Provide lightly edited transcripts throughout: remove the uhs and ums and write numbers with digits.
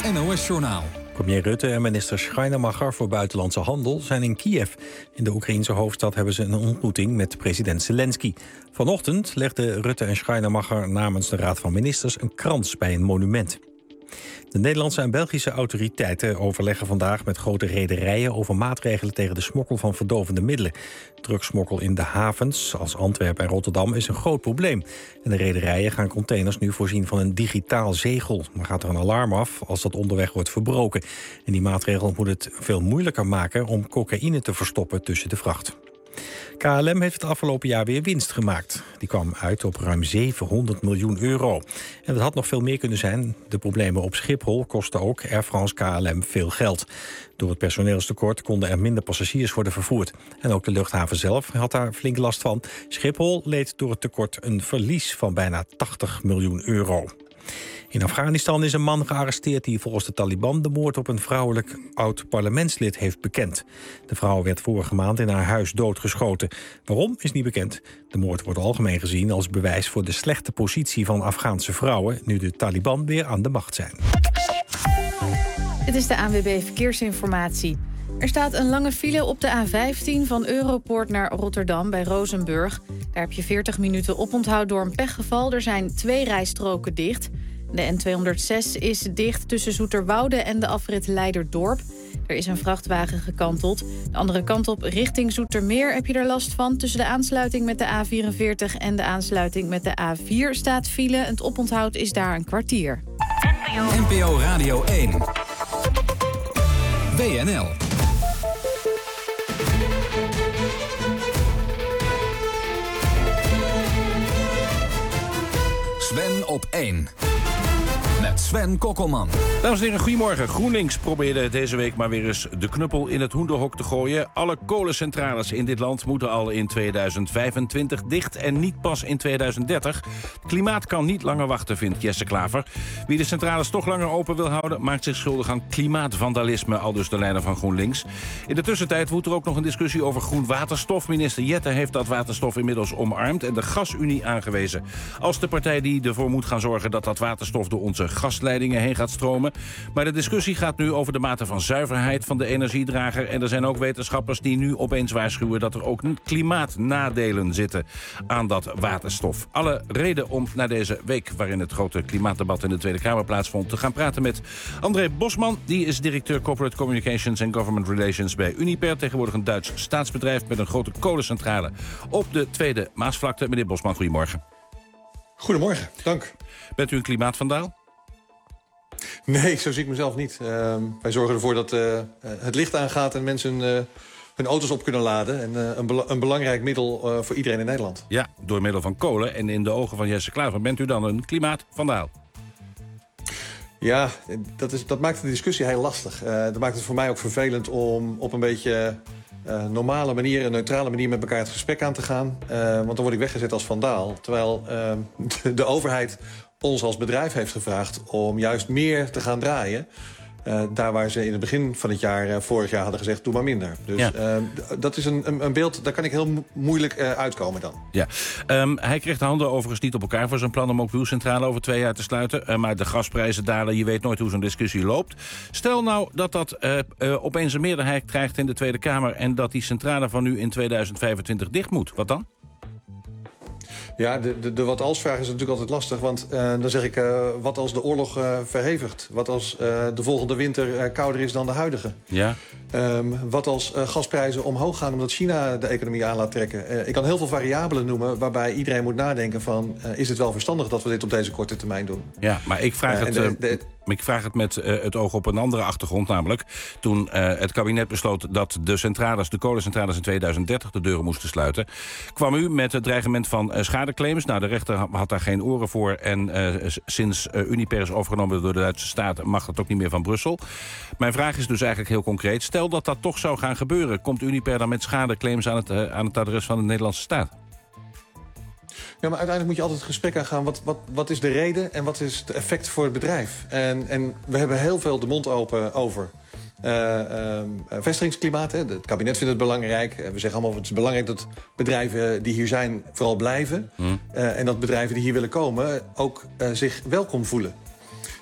NOS-journaal. Premier Rutte en minister Schrijnemacher voor Buitenlandse Handel zijn in Kiev. In de Oekraïense hoofdstad hebben ze een ontmoeting met president Zelensky. Vanochtend legden Rutte en Schrijnemacher namens de Raad van Ministers een krans bij een monument. De Nederlandse en Belgische autoriteiten overleggen vandaag met grote rederijen over maatregelen tegen de smokkel van verdovende middelen. Drugsmokkel in de havens als Antwerpen en Rotterdam is een groot probleem. En de rederijen gaan containers nu voorzien van een digitaal zegel. Dan gaat er een alarm af als dat onderweg wordt verbroken. En die maatregel moet het veel moeilijker maken om cocaïne te verstoppen tussen de vracht. KLM heeft het afgelopen jaar weer winst gemaakt. Die kwam uit op ruim 700 miljoen euro. En dat had nog veel meer kunnen zijn. De problemen op Schiphol kosten ook Air France KLM veel geld. Door het personeelstekort konden er minder passagiers worden vervoerd. En ook de luchthaven zelf had daar flink last van. Schiphol leed door het tekort een verlies van bijna 80 miljoen euro. In Afghanistan is een man gearresteerd die volgens de Taliban de moord op een vrouwelijk oud-parlementslid heeft bekend. De vrouw werd vorige maand in haar huis doodgeschoten. Waarom is niet bekend. De moord wordt algemeen gezien als bewijs voor de slechte positie van Afghaanse vrouwen nu de Taliban weer aan de macht zijn. Dit is de ANWB Verkeersinformatie. Er staat een lange file op de A15 van Europoort naar Rotterdam bij Rozenburg. Daar heb je 40 minuten oponthoud door een pechgeval. Er zijn 2 rijstroken dicht. De N206 is dicht tussen Zoeterwoude en de afrit Leiderdorp. Er is een vrachtwagen gekanteld. De andere kant op richting Zoetermeer heb je er last van. Tussen de aansluiting met de A44 en de aansluiting met de A4 staat file. Het oponthoud is daar een kwartier. NPO Radio 1. WNL. Sven op 1. Met Sven Kokkelman. Dames en heren, goedemorgen. GroenLinks probeerde deze week maar weer eens de knuppel in het hoenderhok te gooien. Alle kolencentrales in dit land moeten al in 2025 dicht en niet pas in 2030. Het klimaat kan niet langer wachten, vindt Jesse Klaver. Wie de centrales toch langer open wil houden, maakt zich schuldig aan klimaatvandalisme, aldus de leider van GroenLinks. In de tussentijd woedt er ook nog een discussie over groen waterstof. Minister Jette heeft dat waterstof inmiddels omarmd en de Gasunie aangewezen als de partij die ervoor moet gaan zorgen dat dat waterstof door onze gasleidingen heen gaat stromen. Maar de discussie gaat nu over de mate van zuiverheid van de energiedrager. En er zijn ook wetenschappers die nu opeens waarschuwen dat er ook klimaatnadelen zitten aan dat waterstof. Alle reden om na deze week, waarin het grote klimaatdebat in de Tweede Kamer plaatsvond, te gaan praten met André Bosman. Die is directeur Corporate Communications and Government Relations bij Uniper. Tegenwoordig een Duits staatsbedrijf met een grote kolencentrale op de Tweede Maasvlakte. Meneer Bosman, goedemorgen. Goedemorgen, dank. Bent u een klimaatvandaal? Nee, zo zie ik mezelf niet. Wij zorgen ervoor dat het licht aangaat en mensen hun auto's op kunnen laden. En een belangrijk middel voor iedereen in Nederland. Ja, door middel van kolen. En in de ogen van Jesse Klaver bent u dan een klimaatvandaal? Ja, dat maakt de discussie heel lastig. Dat maakt het voor mij ook vervelend om op een beetje normale manier, een neutrale manier met elkaar het gesprek aan te gaan. Want dan word ik weggezet als vandaal. Terwijl de overheid ons als bedrijf heeft gevraagd om juist meer te gaan draaien. Daar waar ze in het begin van het jaar, vorig jaar, hadden gezegd, doe maar minder. Dus ja. Dat is een beeld, daar kan ik heel moeilijk uitkomen dan. Ja. Hij kreeg de handen overigens niet op elkaar voor zijn plan om ook uw centrale over 2 jaar te sluiten. Maar de gasprijzen dalen, je weet nooit hoe zo'n discussie loopt. Stel nou dat opeens een meerderheid krijgt in de Tweede Kamer en dat die centrale van u in 2025 dicht moet. Wat dan? Ja, de wat-als-vraag is natuurlijk altijd lastig. Want dan zeg ik, wat als de oorlog verhevigt? Wat als de volgende winter kouder is dan de huidige? Ja. Wat als gasprijzen omhoog gaan omdat China de economie aan laat trekken? Ik kan heel veel variabelen noemen waarbij iedereen moet nadenken van, is het wel verstandig dat we dit op deze korte termijn doen? Ja, maar ik vraag ik vraag het met het oog op een andere achtergrond. Namelijk, toen het kabinet besloot dat de kolencentrales in 2030 de deuren moesten sluiten, kwam u met het dreigement van schadeclaims. Nou, de rechter had daar geen oren voor. En sinds Uniper is overgenomen door de Duitse staat, mag dat ook niet meer van Brussel. Mijn vraag is dus eigenlijk heel concreet. Stel dat dat toch zou gaan gebeuren, komt Uniper dan met schadeclaims aan het adres van de Nederlandse staat? Ja, maar uiteindelijk moet je altijd het gesprek aangaan. Wat is de reden en wat is het effect voor het bedrijf? En we hebben heel veel de mond open over vestigingsklimaat. Hè. Het kabinet vindt het belangrijk. We zeggen allemaal, het is belangrijk dat bedrijven die hier zijn vooral blijven. En dat bedrijven die hier willen komen ook zich welkom voelen.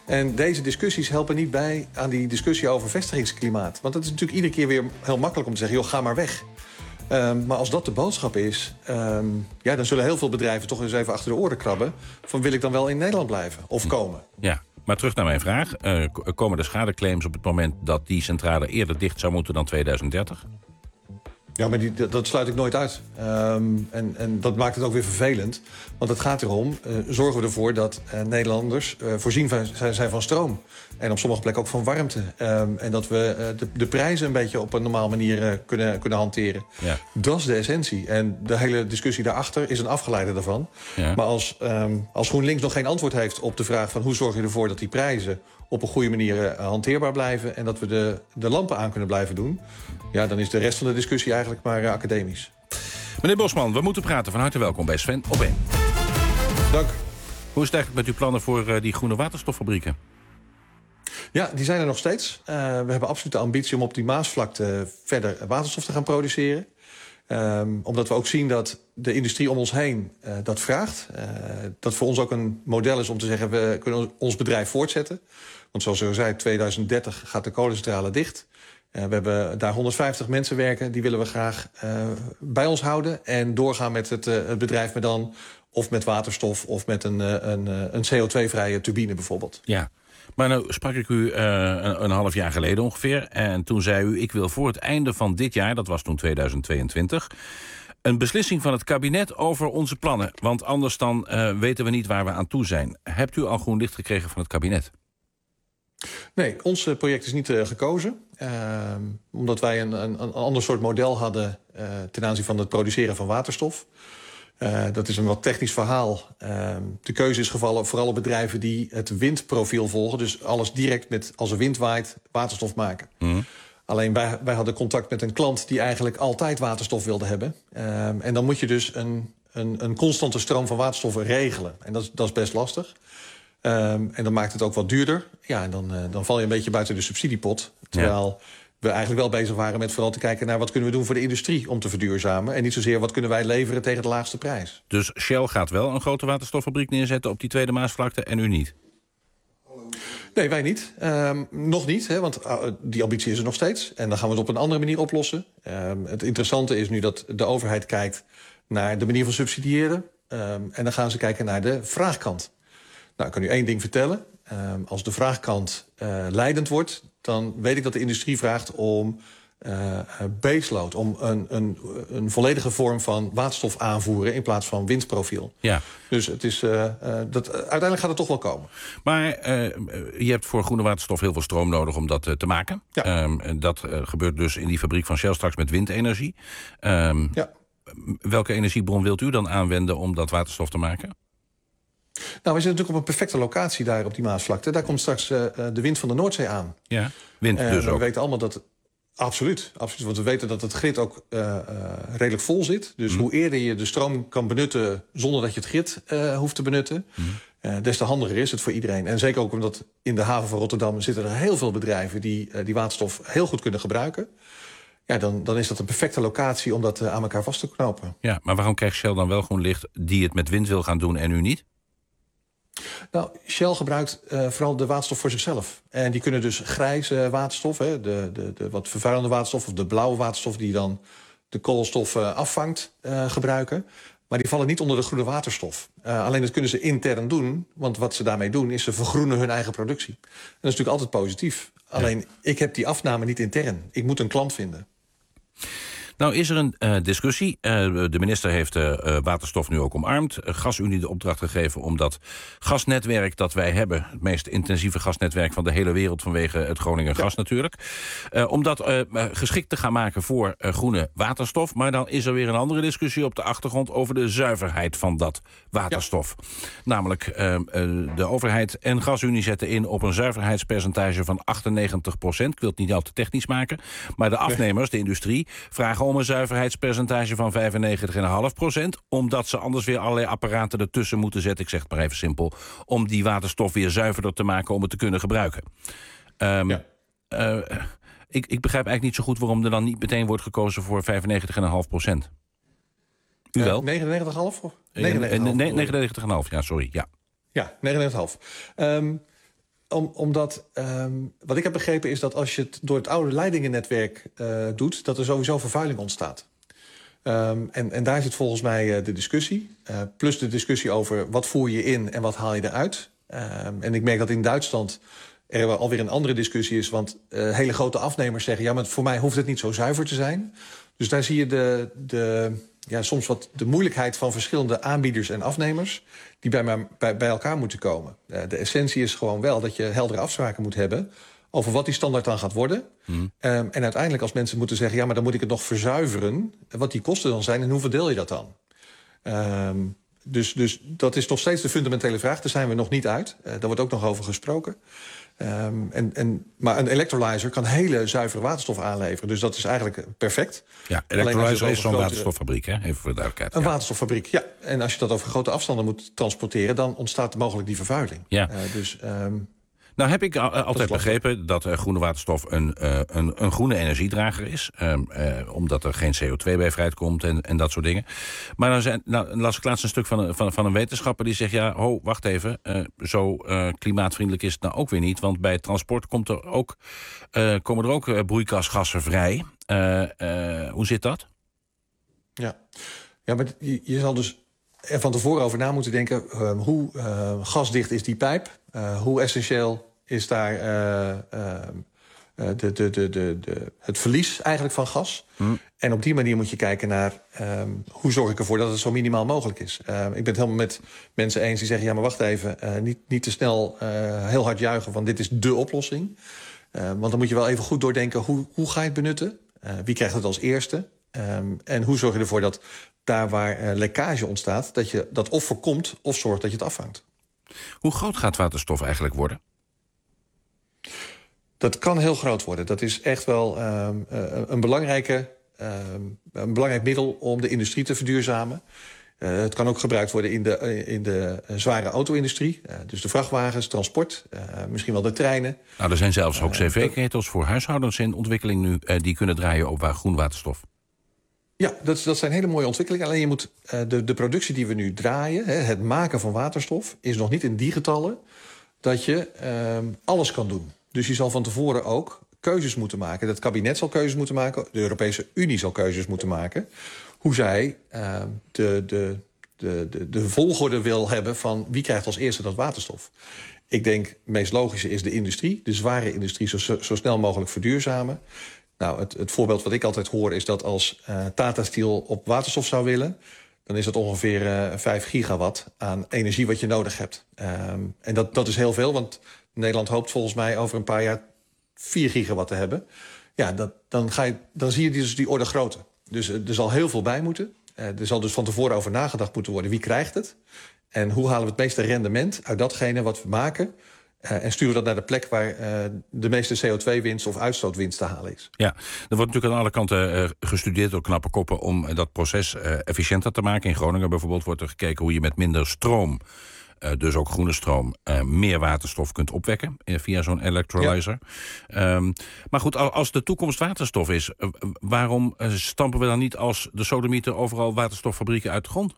En deze discussies helpen niet bij aan die discussie over vestigingsklimaat. Want het is natuurlijk iedere keer weer heel makkelijk om te zeggen, joh, ga maar weg. Maar als dat de boodschap is, dan zullen heel veel bedrijven toch eens even achter de oren krabben. Van wil ik dan wel in Nederland blijven of komen? Ja, maar terug naar mijn vraag. Komen er schadeclaims op het moment dat die centrale eerder dicht zou moeten dan 2030? Ja, maar dat sluit ik nooit uit. En dat maakt het ook weer vervelend. Want het gaat erom, zorgen we ervoor dat Nederlanders voorzien zijn van stroom. En op sommige plekken ook van warmte. En dat we de prijzen een beetje op een normale manier kunnen hanteren. Ja. Dat is de essentie. En de hele discussie daarachter is een afgeleide daarvan. Ja. Maar als GroenLinks nog geen antwoord heeft op de vraag van hoe zorg je ervoor dat die prijzen op een goede manier hanteerbaar blijven en dat we de lampen aan kunnen blijven doen, ja, dan is de rest van de discussie eigenlijk maar academisch. Meneer Bosman, we moeten praten. Van harte welkom bij Sven op 1. Dank. Hoe is het eigenlijk met uw plannen voor die groene waterstoffabrieken? Ja, die zijn er nog steeds. We hebben absoluut de ambitie om op die Maasvlakte verder waterstof te gaan produceren. Omdat we ook zien dat de industrie om ons heen dat vraagt. Dat voor ons ook een model is om te zeggen, we kunnen ons bedrijf voortzetten. Want zoals u zei, 2030 gaat de kolencentrale dicht. We hebben daar 150 mensen werken, die willen we graag bij ons houden. En doorgaan met het bedrijf, maar dan of met waterstof of met een CO2-vrije turbine bijvoorbeeld. Ja. Maar nou sprak ik u een half jaar geleden ongeveer. En toen zei u, ik wil voor het einde van dit jaar, dat was toen 2022... een beslissing van het kabinet over onze plannen. Want anders dan weten we niet waar we aan toe zijn. Hebt u al groen licht gekregen van het kabinet? Nee, ons project is niet gekozen. Omdat wij een ander soort model hadden ten aanzien van het produceren van waterstof. Dat is een wat technisch verhaal. De keuze is gevallen vooral op bedrijven die het windprofiel volgen. Dus alles direct met, als er wind waait, waterstof maken. Mm. Alleen wij hadden contact met een klant die eigenlijk altijd waterstof wilde hebben. En dan moet je dus een constante stroom van waterstof regelen. En dat is best lastig. En dan maakt het ook wat duurder. Ja, en dan val je een beetje buiten de subsidiepot. Terwijl we eigenlijk wel bezig waren met vooral te kijken naar wat kunnen we doen voor de industrie om te verduurzamen. En niet zozeer wat kunnen wij leveren tegen de laagste prijs. Dus Shell gaat wel een grote waterstoffabriek neerzetten op die tweede Maasvlakte en u niet? Nee, wij niet. Nog niet, hè, want die ambitie is er nog steeds. En dan gaan we het op een andere manier oplossen. Het interessante is nu dat de overheid kijkt naar de manier van subsidiëren. En dan gaan ze kijken naar de vraagkant. Nou, ik kan u één ding vertellen. Als de vraagkant leidend wordt, dan weet ik dat de industrie vraagt om baseload, om een volledige vorm van waterstof aanvoeren in plaats van windprofiel. Ja. Dus het is, uiteindelijk gaat het toch wel komen. Maar je hebt voor groene waterstof heel veel stroom nodig om dat te maken. Ja. Dat gebeurt dus in die fabriek van Shell straks met windenergie. Ja. Welke energiebron wilt u dan aanwenden om dat waterstof te maken? Nou, we zitten natuurlijk op een perfecte locatie daar op die Maasvlakte. Daar komt straks de wind van de Noordzee aan. Ja, wind dus ook. We weten allemaal dat... Absoluut, want we weten dat het grid ook redelijk vol zit. Dus hoe eerder je de stroom kan benutten zonder dat je het grid hoeft te benutten, des te handiger is het voor iedereen. En zeker ook omdat in de haven van Rotterdam zitten er heel veel bedrijven die waterstof heel goed kunnen gebruiken. Ja, dan is dat een perfecte locatie om dat aan elkaar vast te knopen. Ja, maar waarom krijgt Shell dan wel groen licht die het met wind wil gaan doen en u niet? Nou, Shell gebruikt vooral de waterstof voor zichzelf. En die kunnen dus grijze waterstof, hè, de wat vervuilende waterstof of de blauwe waterstof die dan de koolstof afvangt, gebruiken. Maar die vallen niet onder de groene waterstof. Alleen dat kunnen ze intern doen, want wat ze daarmee doen is ze vergroenen hun eigen productie. En dat is natuurlijk altijd positief. Alleen, ik heb die afname niet intern. Ik moet een klant vinden. Nou is er een discussie. De minister heeft waterstof nu ook omarmd. GasUnie de opdracht gegeven om dat gasnetwerk dat wij hebben, het meest intensieve gasnetwerk van de hele wereld vanwege het Groningen gas natuurlijk, om dat geschikt te gaan maken voor groene waterstof. Maar dan is er weer een andere discussie op de achtergrond over de zuiverheid van dat waterstof. Ja. Namelijk de overheid en GasUnie zetten in op een zuiverheidspercentage van 98%. Ik wil het niet al te technisch maken, maar de afnemers, de industrie, vragen om een zuiverheidspercentage van 95,5%... omdat ze anders weer allerlei apparaten ertussen moeten zetten, ik zeg het maar even simpel, om die waterstof weer zuiverder te maken om het te kunnen gebruiken. Ik begrijp eigenlijk niet zo goed waarom er dan niet meteen wordt gekozen voor 95,5%. U wel? 99,5? 99,5, ja, sorry. Ja, ja 99,5. Omdat, wat ik heb begrepen is dat als je het door het oude leidingennetwerk doet, dat er sowieso vervuiling ontstaat. En daar zit volgens mij de discussie. Plus de discussie over wat voer je in en wat haal je eruit. En ik merk dat in Duitsland er alweer een andere discussie is. Want hele grote afnemers zeggen, ja, maar voor mij hoeft het niet zo zuiver te zijn. Dus daar zie je soms wat de moeilijkheid van verschillende aanbieders en afnemers die bij elkaar moeten komen. De essentie is gewoon wel dat je heldere afspraken moet hebben over wat die standaard dan gaat worden. En uiteindelijk als mensen moeten zeggen, ja, maar dan moet ik het nog verzuiveren, wat die kosten dan zijn en hoe verdeel je dat dan? Dus dat is nog steeds de fundamentele vraag. Daar zijn we nog niet uit. Daar wordt ook nog over gesproken. Maar een electrolyzer kan hele zuivere waterstof aanleveren. Dus dat is eigenlijk perfect. Ja, electrolyzer is zo'n waterstoffabriek, hè? Even voor de duidelijkheid. Een waterstoffabriek, ja. En als je dat over grote afstanden moet transporteren, dan ontstaat mogelijk die vervuiling. Ja. Nou heb ik altijd begrepen dat groene waterstof een groene energiedrager is. Omdat er geen CO2 bij vrijkomt en dat soort dingen. Maar dan las ik laatst een stuk van een wetenschapper die zegt, ja, wacht even, zo klimaatvriendelijk is het nou ook weer niet. Want bij het transport komen er ook broeikasgassen vrij. Hoe zit dat? Ja, maar je zal dus er van tevoren over na moeten denken, hoe gasdicht is die pijp? Hoe essentieel is daar het verlies eigenlijk van gas? En op die manier moet je kijken naar hoe zorg ik ervoor dat het zo minimaal mogelijk is. Ik ben het helemaal met mensen eens die zeggen, ja, maar wacht even, niet te snel heel hard juichen van dit is dé oplossing. Want dan moet je wel even goed doordenken, hoe ga je het benutten? Wie krijgt het als eerste? En hoe zorg je ervoor dat daar waar lekkage ontstaat, dat je dat of voorkomt of zorgt dat je het afvangt? Hoe groot gaat waterstof eigenlijk worden? Dat kan heel groot worden. Dat is echt wel een belangrijk middel om de industrie te verduurzamen. Het kan ook gebruikt worden in de zware auto-industrie. Dus de vrachtwagens, transport, misschien wel de treinen. Nou, er zijn zelfs ook cv-ketels voor huishoudens in ontwikkeling nu die kunnen draaien op groen waterstof. Ja, dat zijn hele mooie ontwikkelingen. Alleen je moet de productie die we nu draaien, het maken van waterstof, is nog niet in die getallen dat je alles kan doen. Dus je zal van tevoren ook keuzes moeten maken. Het kabinet zal keuzes moeten maken. De Europese Unie zal keuzes moeten maken. Hoe zij de volgorde wil hebben van wie krijgt als eerste dat waterstof. Ik denk het meest logische is de industrie. De zware industrie zo snel mogelijk verduurzamen. Nou, het voorbeeld wat ik altijd hoor is dat als Tata Steel op waterstof zou willen, dan is dat ongeveer 5 gigawatt aan energie wat je nodig hebt. En dat is heel veel, want Nederland hoopt volgens mij over een paar jaar 4 gigawatt te hebben. Ja, dan zie je dus die orde groter. Dus er zal heel veel bij moeten. Er zal dus van tevoren over nagedacht moeten worden wie krijgt het. En hoe halen we het meeste rendement uit datgene wat we maken. En sturen dat naar de plek waar de meeste CO2-winst of uitstootwinst te halen is. Ja, er wordt natuurlijk aan alle kanten gestudeerd door knappe koppen om dat proces efficiënter te maken. In Groningen bijvoorbeeld wordt er gekeken hoe je met minder stroom, dus ook groene stroom, meer waterstof kunt opwekken via zo'n electrolyzer. Ja. Maar goed, als de toekomst waterstof is, waarom stampen we dan niet als de sodemieter overal waterstoffabrieken uit de grond?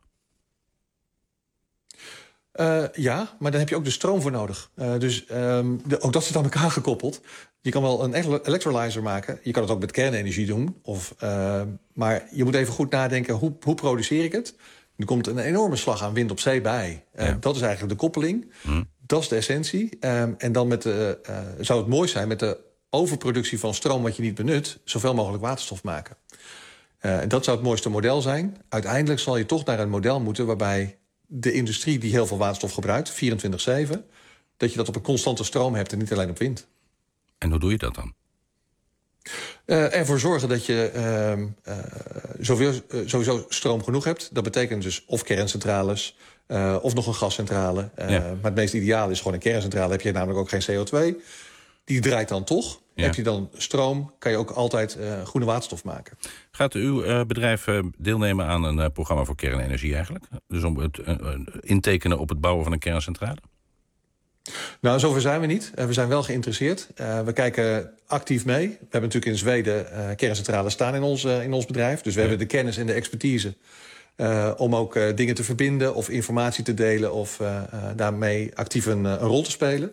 Ja, maar dan heb je ook de stroom voor nodig. Ook dat zit aan elkaar gekoppeld. Je kan wel een electrolyzer maken. Je kan het ook met kernenergie doen. Maar je moet even goed nadenken, hoe produceer ik het? Er komt een enorme slag aan wind op zee bij. Dat is eigenlijk de koppeling. Dat is de essentie. En dan zou het mooi zijn met de overproductie van stroom wat je niet benut, zoveel mogelijk waterstof maken. En dat zou het mooiste model zijn. Uiteindelijk zal je toch naar een model moeten waarbij de industrie die heel veel waterstof gebruikt, 24/7... dat je dat op een constante stroom hebt en niet alleen op wind. En hoe doe je dat dan? Ervoor zorgen dat je sowieso stroom genoeg hebt. Dat betekent dus of kerncentrales of nog een gascentrale. Maar het meest ideaal is gewoon een kerncentrale. Heb je namelijk ook geen CO2. Die draait dan toch. Ja. Heb je dan stroom, kan je ook altijd groene waterstof maken. Gaat uw bedrijf deelnemen aan een programma voor kernenergie eigenlijk? Dus om het intekenen op het bouwen van een kerncentrale? Nou, zover zijn we niet. We zijn wel geïnteresseerd. We kijken actief mee. We hebben natuurlijk in Zweden kerncentrales staan in ons bedrijf. Dus we hebben de kennis en de expertise om ook dingen te verbinden of informatie te delen of daarmee actief een rol te spelen.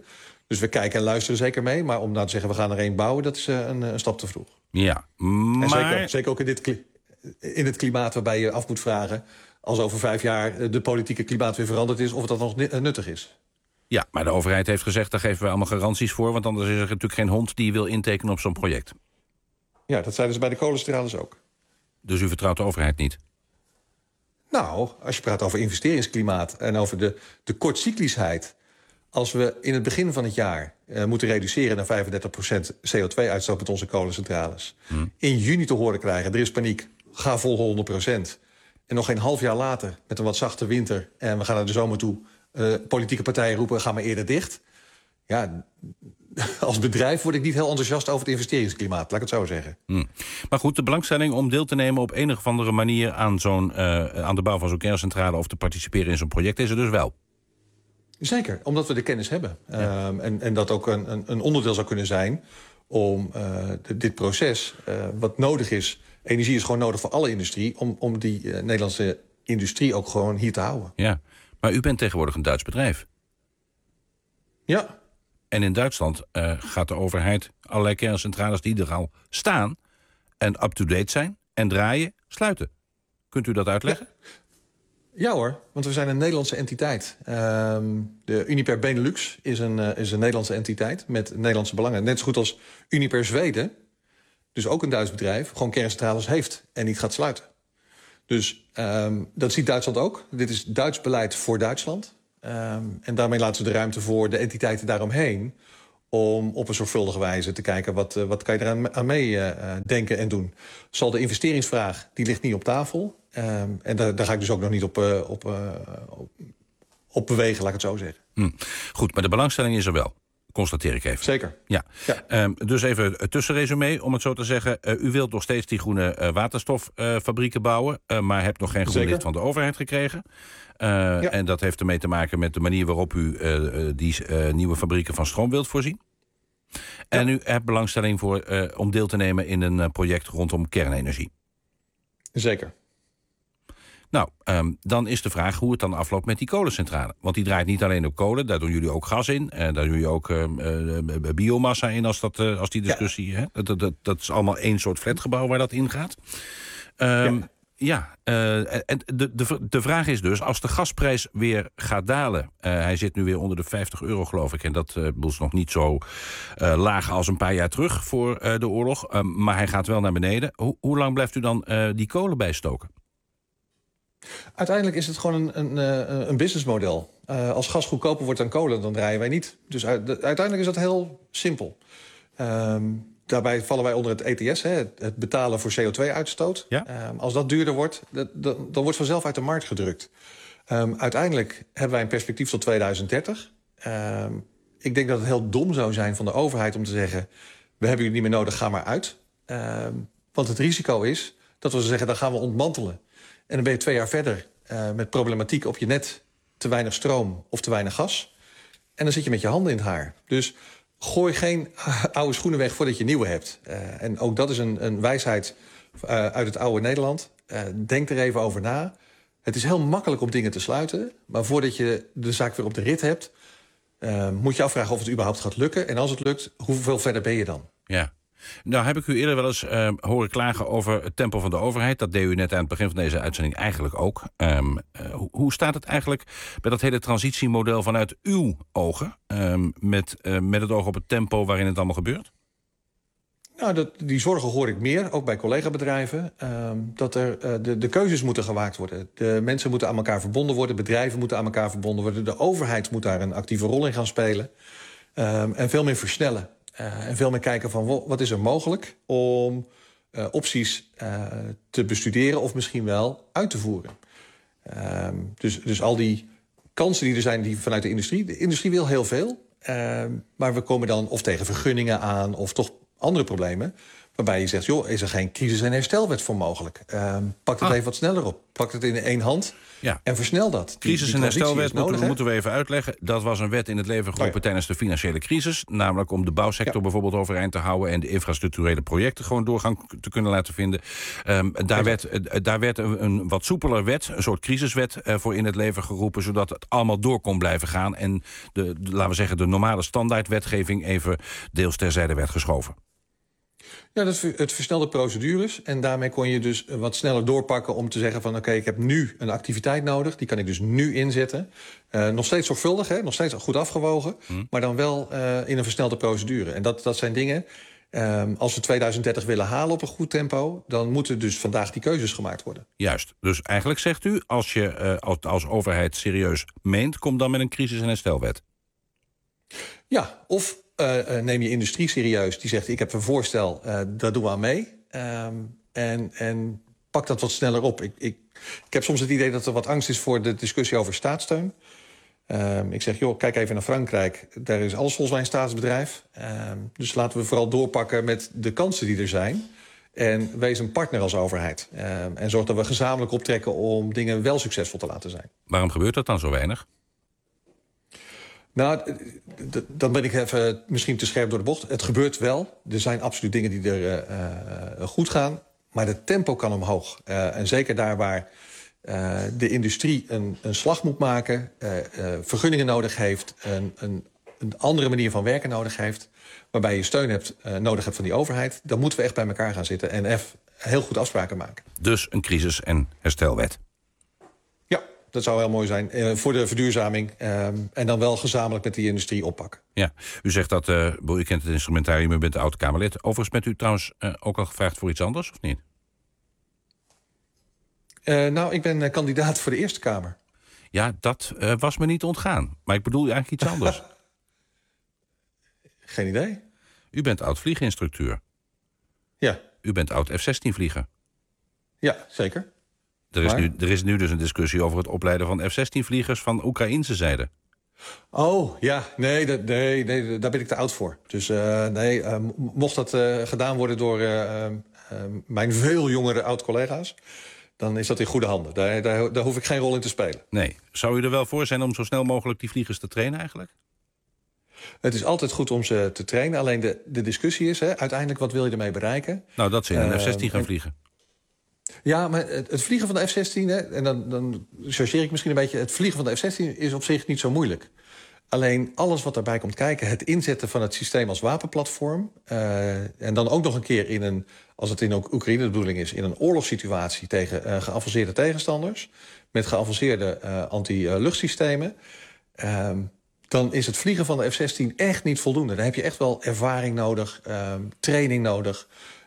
Dus we kijken en luisteren zeker mee. Maar om nou te zeggen, we gaan er één bouwen, dat is een stap te vroeg. Ja, maar... En zeker ook in dit klimaat waarbij je af moet vragen, als over 5 jaar de politieke klimaat weer veranderd is, of het dan nog nuttig is. Ja, maar de overheid heeft gezegd, daar geven we allemaal garanties voor, want anders is er natuurlijk geen hond die wil intekenen op zo'n project. Ja, dat zeiden ze bij de kolencentrales ook. Dus u vertrouwt de overheid niet? Nou, als je praat over investeringsklimaat en over de kortcyclischheid. Als we in het begin van het jaar moeten reduceren naar 35% CO2-uitstoot met onze kolencentrales. In juni te horen krijgen, er is paniek, ga vol 100%. En nog geen half jaar later, met een wat zachte winter, en we gaan naar de zomer toe, politieke partijen roepen, ga maar eerder dicht. Ja, als bedrijf word ik niet heel enthousiast over het investeringsklimaat, laat ik het zo zeggen. Maar goed, de belangstelling om deel te nemen op een of andere manier aan de bouw van zo'n kerncentrale of te participeren in zo'n project is er dus wel. Zeker, omdat we de kennis hebben. Ja. En dat ook een onderdeel zou kunnen zijn om dit proces, wat nodig is. Energie is gewoon nodig voor alle industrie, om die Nederlandse industrie ook gewoon hier te houden. Ja, maar u bent tegenwoordig een Duits bedrijf. Ja. En in Duitsland gaat de overheid allerlei kerncentrales die er al staan en up-to-date zijn en draaien, sluiten. Kunt u dat uitleggen? Ja hoor, want we zijn een Nederlandse entiteit. De Uniper Benelux is een Nederlandse entiteit met Nederlandse belangen. Net zo goed als Uniper Zweden, dus ook een Duits bedrijf, gewoon kerncentrales heeft en niet gaat sluiten. Dus dat ziet Duitsland ook. Dit is Duits beleid voor Duitsland. En daarmee laten we de ruimte voor de entiteiten daaromheen om op een zorgvuldige wijze te kijken wat kan je eraan aan mee denken en doen. Zal de investeringsvraag, die ligt niet op tafel. En daar ga ik dus ook nog niet op bewegen, laat ik het zo zeggen. Goed, maar de belangstelling is er wel. Constateer ik even. Zeker. Ja. Dus even het tussenresume, om het zo te zeggen. U wilt nog steeds die groene waterstoffabrieken bouwen, maar hebt nog geen groen licht van de overheid gekregen. En dat heeft ermee te maken met de manier waarop u die nieuwe fabrieken van stroom wilt voorzien. En u hebt belangstelling voor om deel te nemen in een project rondom kernenergie. Zeker. Nou, dan is de vraag hoe het dan afloopt met die kolencentrale. Want die draait niet alleen op kolen, daar doen jullie ook gas in. Daar doen jullie ook biomassa in als die discussie. Ja. Hè? Dat is allemaal één soort flatgebouw waar dat in gaat. En de vraag is dus, als de gasprijs weer gaat dalen, hij zit nu weer onder de €50 geloof ik, en dat is nog niet zo laag als een paar jaar terug voor de oorlog, maar hij gaat wel naar beneden. Hoe lang blijft u dan die kolen bijstoken? Uiteindelijk is het gewoon een businessmodel. Als gas goedkoper wordt dan kolen, dan draaien wij niet. Dus uiteindelijk is dat heel simpel. Daarbij vallen wij onder het ETS, het betalen voor CO2-uitstoot. Ja? Als dat duurder wordt, dan wordt vanzelf uit de markt gedrukt. Uiteindelijk hebben wij een perspectief tot 2030. Ik denk dat het heel dom zou zijn van de overheid om te zeggen, we hebben jullie niet meer nodig, ga maar uit. Want het risico is dat we zeggen, dan gaan we ontmantelen. En dan ben je 2 jaar verder met problematiek op je net, te weinig stroom of te weinig gas. En dan zit je met je handen in het haar. Dus gooi geen oude schoenen weg voordat je nieuwe hebt. En ook dat is een wijsheid uit het oude Nederland. Denk er even over na. Het is heel makkelijk om dingen te sluiten. Maar voordat je de zaak weer op de rit hebt, moet je afvragen of het überhaupt gaat lukken. En als het lukt, hoeveel verder ben je dan? Ja. Nou heb ik u eerder wel eens horen klagen over het tempo van de overheid. Dat deed u net aan het begin van deze uitzending eigenlijk ook. Hoe staat het eigenlijk bij dat hele transitiemodel vanuit uw ogen? Met het oog op het tempo waarin het allemaal gebeurt? Nou, die zorgen hoor ik meer, ook bij collega-bedrijven. Dat er de keuzes moeten gemaakt worden. De mensen moeten aan elkaar verbonden worden. Bedrijven moeten aan elkaar verbonden worden. De overheid moet daar een actieve rol in gaan spelen. En veel meer versnellen. En veel meer kijken van wat is er mogelijk om opties te bestuderen of misschien wel uit te voeren. Dus al die kansen die er zijn die vanuit de industrie. De industrie wil heel veel. Maar we komen dan of tegen vergunningen aan of toch andere problemen, Waarbij je zegt, joh, is er geen crisis- en herstelwet voor mogelijk? Pak het even wat sneller op. Pak het in één hand en versnel dat. Crisis- en herstelwet moeten we even uitleggen. Dat was een wet in het leven geroepen tijdens de financiële crisis. Namelijk om de bouwsector bijvoorbeeld overeind te houden en de infrastructurele projecten gewoon doorgang te kunnen laten vinden. Daar werd een wat soepeler wet, een soort crisiswet voor in het leven geroepen, zodat het allemaal door kon blijven gaan en laten we zeggen, de normale standaardwetgeving even deels terzijde werd geschoven. Ja, het versnelde procedures. En daarmee kon je dus wat sneller doorpakken om te zeggen van oké, ik heb nu een activiteit nodig. Die kan ik dus nu inzetten. Nog steeds zorgvuldig, hè? Nog steeds goed afgewogen. Maar dan wel in een versnelde procedure. En dat zijn dingen. Als we 2030 willen halen op een goed tempo, dan moeten dus vandaag die keuzes gemaakt worden. Juist. Dus eigenlijk zegt u, als je als overheid serieus meent, kom dan met een crisis- en herstelwet. Ja, of neem je industrie serieus. Die zegt, ik heb een voorstel, daar doen we aan mee. En pak dat wat sneller op. Ik heb soms het idee dat er wat angst is voor de discussie over staatssteun. Ik zeg, joh, kijk even naar Frankrijk. Daar is alles volgens mij een staatsbedrijf. Dus laten we vooral doorpakken met de kansen die er zijn. En wees een partner als overheid. En zorg dat we gezamenlijk optrekken om dingen wel succesvol te laten zijn. Waarom gebeurt dat dan zo weinig? Nou, dan ben ik even misschien te scherp door de bocht. Het gebeurt wel. Er zijn absoluut dingen die er goed gaan. Maar het tempo kan omhoog. En zeker daar waar de industrie een slag moet maken, vergunningen nodig heeft, een andere manier van werken nodig heeft, waarbij je steun nodig hebt van die overheid, dan moeten we echt bij elkaar gaan zitten en heel goed afspraken maken. Dus een crisis- en herstelwet. Ja, dat zou heel mooi zijn voor de verduurzaming. En dan wel gezamenlijk met die industrie oppakken. Ja, u zegt dat, u kent het instrumentarium, u bent oud-Kamerlid. Overigens bent u trouwens ook al gevraagd voor iets anders, of niet? Nou, ik ben kandidaat voor de Eerste Kamer. Ja, dat was me niet ontgaan. Maar ik bedoel eigenlijk iets anders. Geen idee. U bent oud-vlieginstructeur. Ja. U bent oud-F-16-vlieger. Ja, zeker. Er is nu dus een discussie over het opleiden van F-16-vliegers van Oekraïnse zijde. Oh, ja. Nee, daar ben ik te oud voor. Dus mocht dat gedaan worden door mijn veel jongere oud-collega's, dan is dat in goede handen. Daar hoef ik geen rol in te spelen. Nee. Zou u er wel voor zijn om zo snel mogelijk die vliegers te trainen eigenlijk? Het is altijd goed om ze te trainen. Alleen de discussie is, uiteindelijk, wat wil je ermee bereiken? Nou, dat ze in een F-16 gaan vliegen. Ja, maar het vliegen van de F-16, en dan chargeer ik misschien een beetje, het vliegen van de F-16 is op zich niet zo moeilijk. Alleen alles wat daarbij komt kijken, het inzetten van het systeem als wapenplatform, en dan ook nog een keer als het in Oekraïne de bedoeling is, in een oorlogssituatie tegen geavanceerde tegenstanders, met geavanceerde anti-luchtsystemen, dan is het vliegen van de F-16 echt niet voldoende. Dan heb je echt wel ervaring nodig, training nodig,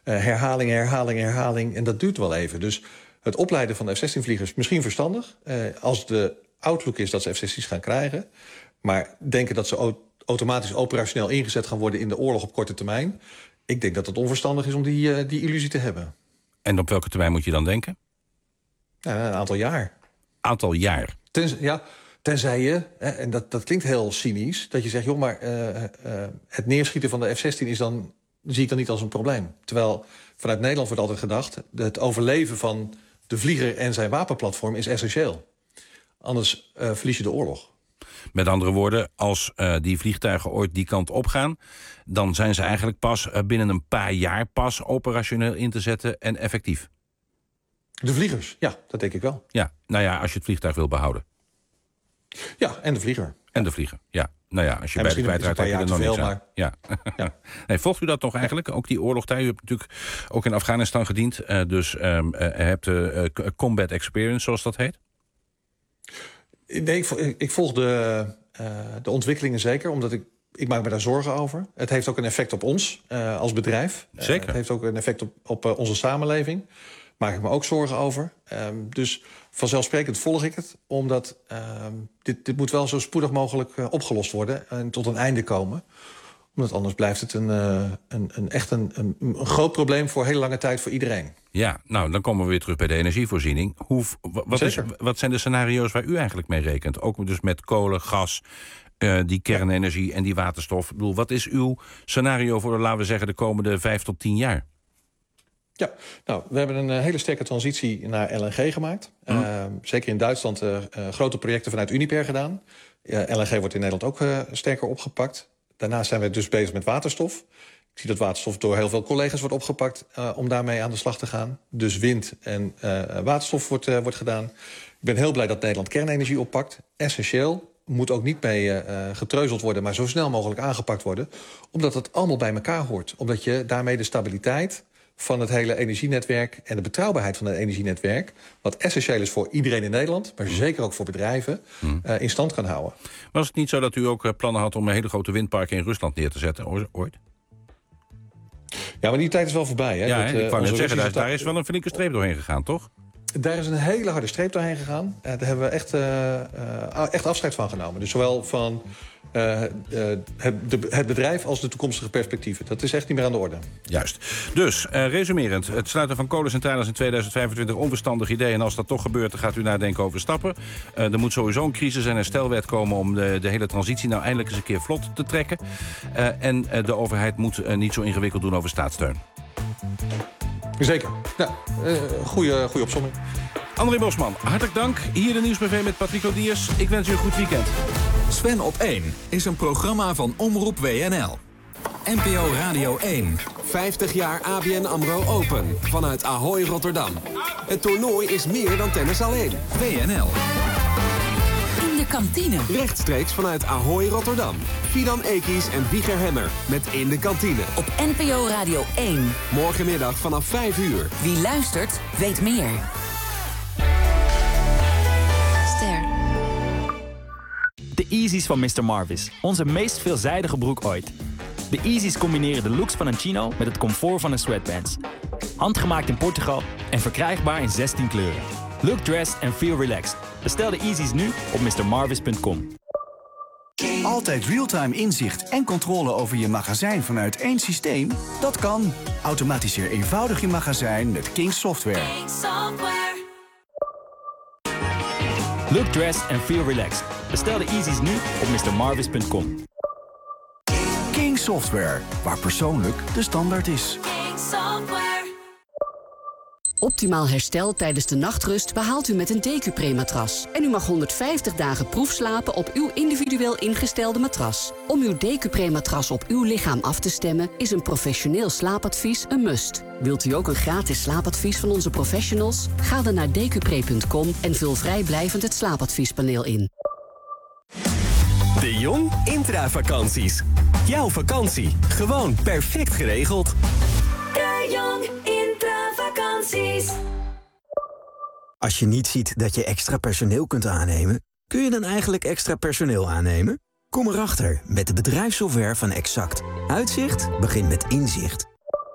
herhaling. En dat duurt wel even. Dus het opleiden van de F-16-vliegers misschien verstandig, als de outlook is dat ze F-16's gaan krijgen. Maar denken dat ze automatisch operationeel ingezet gaan worden in de oorlog op korte termijn, ik denk dat het onverstandig is om die illusie te hebben. En op welke termijn moet je dan denken? Ja, een aantal jaar. Aantal jaar? Tenzij je, en dat klinkt heel cynisch, dat je zegt, joh, maar het neerschieten van de F-16 zie ik dan niet als een probleem. Terwijl vanuit Nederland wordt altijd gedacht, het overleven van de vlieger en zijn wapenplatform is essentieel. Anders verlies je de oorlog. Met andere woorden, als die vliegtuigen ooit die kant op gaan, dan zijn ze eigenlijk pas binnen een paar jaar operationeel in te zetten en effectief. De vliegers, ja, dat denk ik wel. Ja, nou ja, als je het vliegtuig wil behouden. Ja, en de vlieger. En de vlieger, ja. Nou ja, als je beide kwijtraakt, heb je er nog niks aan. Ja. Nee, volgt u dat nog eigenlijk? Ook die oorlogtij? U hebt natuurlijk ook in Afghanistan gediend. Dus hebt combat experience, zoals dat heet? Nee, ik volg de ontwikkelingen zeker, omdat ik maak me daar zorgen over. Het heeft ook een effect op ons als bedrijf. Zeker. Het heeft ook een effect op onze samenleving. Maak ik me ook zorgen over. Dus vanzelfsprekend volg ik het, omdat dit moet wel zo spoedig mogelijk opgelost worden en tot een einde komen. Omdat anders blijft het echt een groot probleem voor hele lange tijd voor iedereen. Ja, nou, dan komen we weer terug bij de energievoorziening. Wat zijn de scenario's waar u eigenlijk mee rekent? Ook dus met kolen, gas, die kernenergie en die waterstof. Ik bedoel, wat is uw scenario voor, laten we zeggen, de komende 5 tot 10 jaar? Ja, nou, we hebben een hele sterke transitie naar LNG gemaakt. Zeker in Duitsland grote projecten vanuit Uniper gedaan. LNG wordt in Nederland ook sterker opgepakt. Daarnaast zijn we dus bezig met waterstof. Ik zie dat waterstof door heel veel collega's wordt opgepakt om daarmee aan de slag te gaan. Dus wind en waterstof wordt gedaan. Ik ben heel blij dat Nederland kernenergie oppakt. Essentieel. Moet ook niet mee getreuzeld worden, maar zo snel mogelijk aangepakt worden. Omdat het allemaal bij elkaar hoort. Omdat je daarmee de stabiliteit van het hele energienetwerk en de betrouwbaarheid van het energienetwerk, wat essentieel is voor iedereen in Nederland, maar zeker ook voor bedrijven, in stand kan houden. Was het niet zo dat u ook plannen had om een hele grote windparken in Rusland neer te zetten ooit? Ja, maar die tijd is wel voorbij. Hè? Ja, ik wou net zeggen, daar is wel een flinke streep doorheen gegaan, toch? Daar is een hele harde streep doorheen gegaan. Daar hebben we echt afscheid van genomen. Dus zowel van het bedrijf als de toekomstige perspectieven. Dat is echt niet meer aan de orde. Juist. Dus, resumerend. Het sluiten van kolencentrales in 2025 onverstandig idee. En als dat toch gebeurt, dan gaat u nadenken over stappen. Er moet sowieso een crisis- en herstelwet komen om de hele transitie nou eindelijk eens een keer vlot te trekken. En de overheid moet niet zo ingewikkeld doen over staatssteun. Zeker. Ja, goede opsomming. André Bosman, hartelijk dank. Hier de Nieuwsbv met Patrick Lodiers. Ik wens u een goed weekend. Sven op 1 is een programma van Omroep WNL. NPO Radio 1. 50 jaar ABN AMRO Open. Vanuit Ahoy Rotterdam. Het toernooi is meer dan tennis alleen. WNL. In de kantine. Rechtstreeks vanuit Ahoy Rotterdam. Fidan Ekies en Wieger Hemmer met In de Kantine. Op NPO Radio 1. Morgenmiddag vanaf 5 uur. Wie luistert, weet meer. Ster. De Yeezys van Mr. Marvis. Onze meest veelzijdige broek ooit. De Yeezys combineren de looks van een chino met het comfort van een sweatpants. Handgemaakt in Portugal en verkrijgbaar in 16 kleuren. Look dressed and feel relaxed. Bestel de Yeezys nu op mrmarvis.com. Altijd real-time inzicht en controle over je magazijn vanuit één systeem? Dat kan. Automatiseer eenvoudig je magazijn met King Software. Look dressed and feel relaxed. Bestel de Yeezys nu op mrmarvis.com. King Software, waar persoonlijk de standaard is. Optimaal herstel tijdens de nachtrust behaalt u met een Decupré-matras. En u mag 150 dagen proefslapen op uw individueel ingestelde matras. Om uw Decupré-matras op uw lichaam af te stemmen is een professioneel slaapadvies een must. Wilt u ook een gratis slaapadvies van onze professionals? Ga dan naar decupré.com en vul vrijblijvend het slaapadviespaneel in. De Jong Intravakanties. Jouw vakantie, gewoon perfect geregeld. De Jong Intravakanties. Als je niet ziet dat je extra personeel kunt aannemen, kun je dan eigenlijk extra personeel aannemen? Kom erachter met de bedrijfssoftware van Exact. Uitzicht begint met inzicht.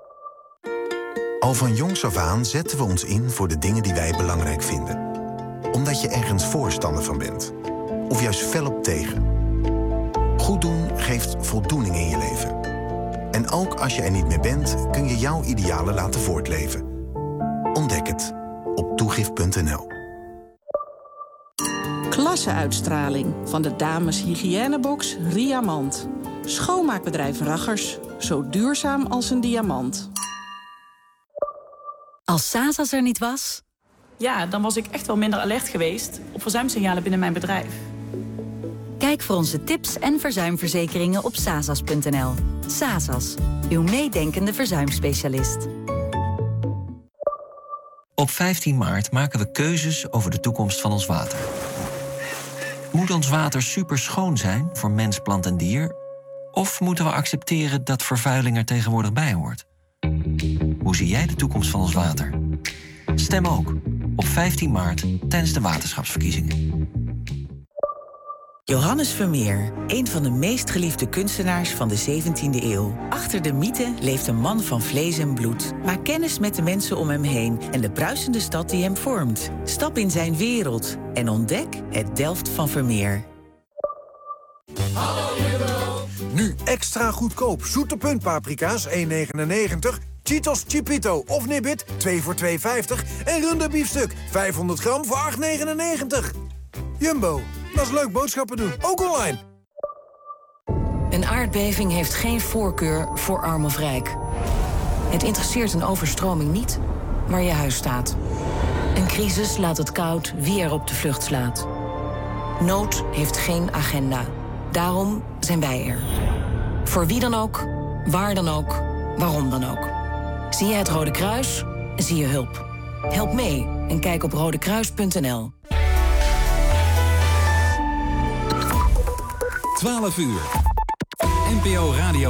Al van jongs af aan zetten we ons in voor de dingen die wij belangrijk vinden. Omdat je ergens voorstander van bent. Of juist fel op tegen. Goed doen geeft voldoening in je leven. En ook als je er niet meer bent, kun je jouw idealen laten voortleven. Ontdek het op toegift.nl. Klasseuitstraling van de dames hygiënebox Riamant. Schoonmaakbedrijf Raggers, zo duurzaam als een diamant. Als Sasas er niet was? Ja, dan was ik echt wel minder alert geweest op verzuimsignalen binnen mijn bedrijf. Kijk voor onze tips en verzuimverzekeringen op sasas.nl. Sasas, uw meedenkende verzuimspecialist. Op 15 maart maken we keuzes over de toekomst van ons water. Moet ons water superschoon zijn voor mens, plant en dier? Of moeten we accepteren dat vervuiling er tegenwoordig bij hoort? Hoe zie jij de toekomst van ons water? Stem ook op 15 maart tijdens de waterschapsverkiezingen. Johannes Vermeer, een van de meest geliefde kunstenaars van de 17e eeuw. Achter de mythe leeft een man van vlees en bloed. Maak kennis met de mensen om hem heen en de bruisende stad die hem vormt. Stap in zijn wereld en ontdek het Delft van Vermeer. Nu extra goedkoop. Zoete puntpaprika's 1,99. Cheetos Chipito of Nibbit 2 voor 2,50. En runderbiefstuk 500 gram voor 8,99. Jumbo, dat is leuk boodschappen doen, ook online. Een aardbeving heeft geen voorkeur voor arm of rijk. Het interesseert een overstroming niet waar je huis staat. Een crisis laat het koud wie er op de vlucht slaat. Nood heeft geen agenda. Daarom zijn wij er. Voor wie dan ook, waar dan ook, waarom dan ook. Zie je het Rode Kruis? Zie je hulp. Help mee en kijk op rodekruis.nl. 12 uur. NPO Radio